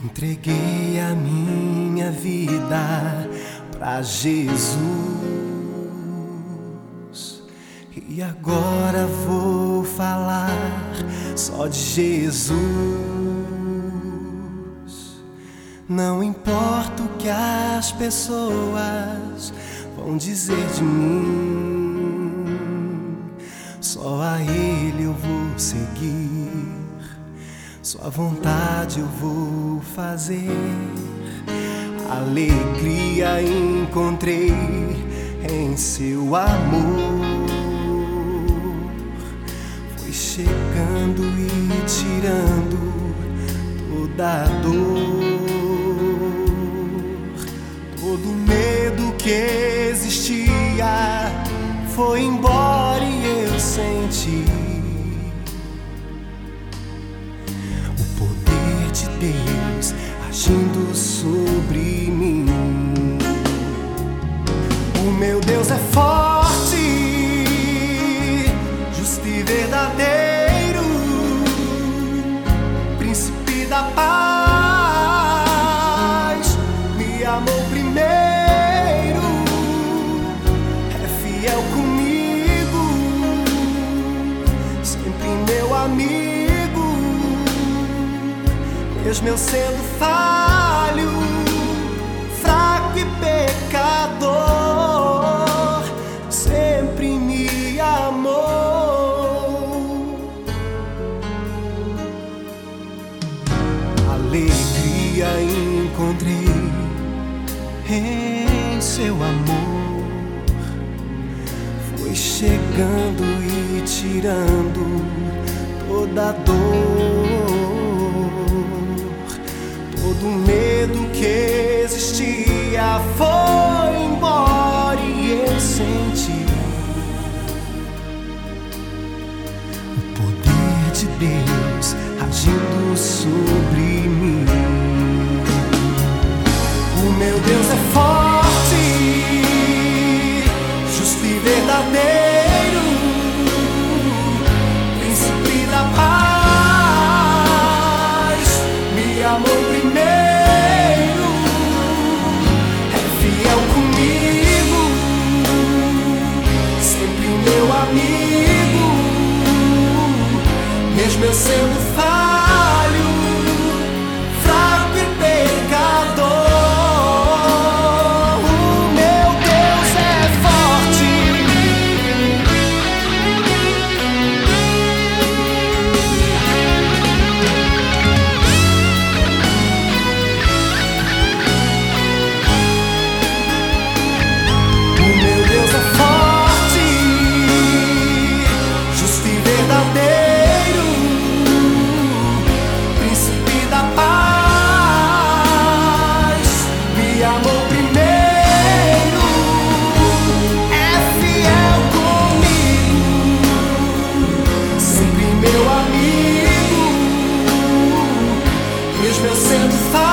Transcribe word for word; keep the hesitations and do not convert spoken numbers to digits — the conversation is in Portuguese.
Entreguei a minha vida pra Jesus e agora vou falar só de Jesus. Não importa o que as pessoas vão dizer de mim, só a Ele eu vou seguir. Sua vontade eu vou fazer. Alegria encontrei em seu amor. Foi chegando e tirando toda a dor, todo medo que existia foi embora e eu senti de Deus agindo sobre mim. O meu Deus é forte, justo e verdadeiro, príncipe da paz, me amou primeiro, é fiel comigo, sempre meu amigo. Mesmo eu sendo falho, fraco e pecador, sempre me amou. Alegria encontrei em seu amor. Foi chegando e tirando toda a dor, todo medo que existia foi embora e eu senti o poder de Deus agindo sobre mim. O meu Deus é forte, justo e verdadeiro, príncipe da paz, me amou primeiro, é fiel comigo, sempre meu amigo. Mesmo eu sendo falho, fraco e pecador, o meu Deus é forte. Mesmo eu sendo falho,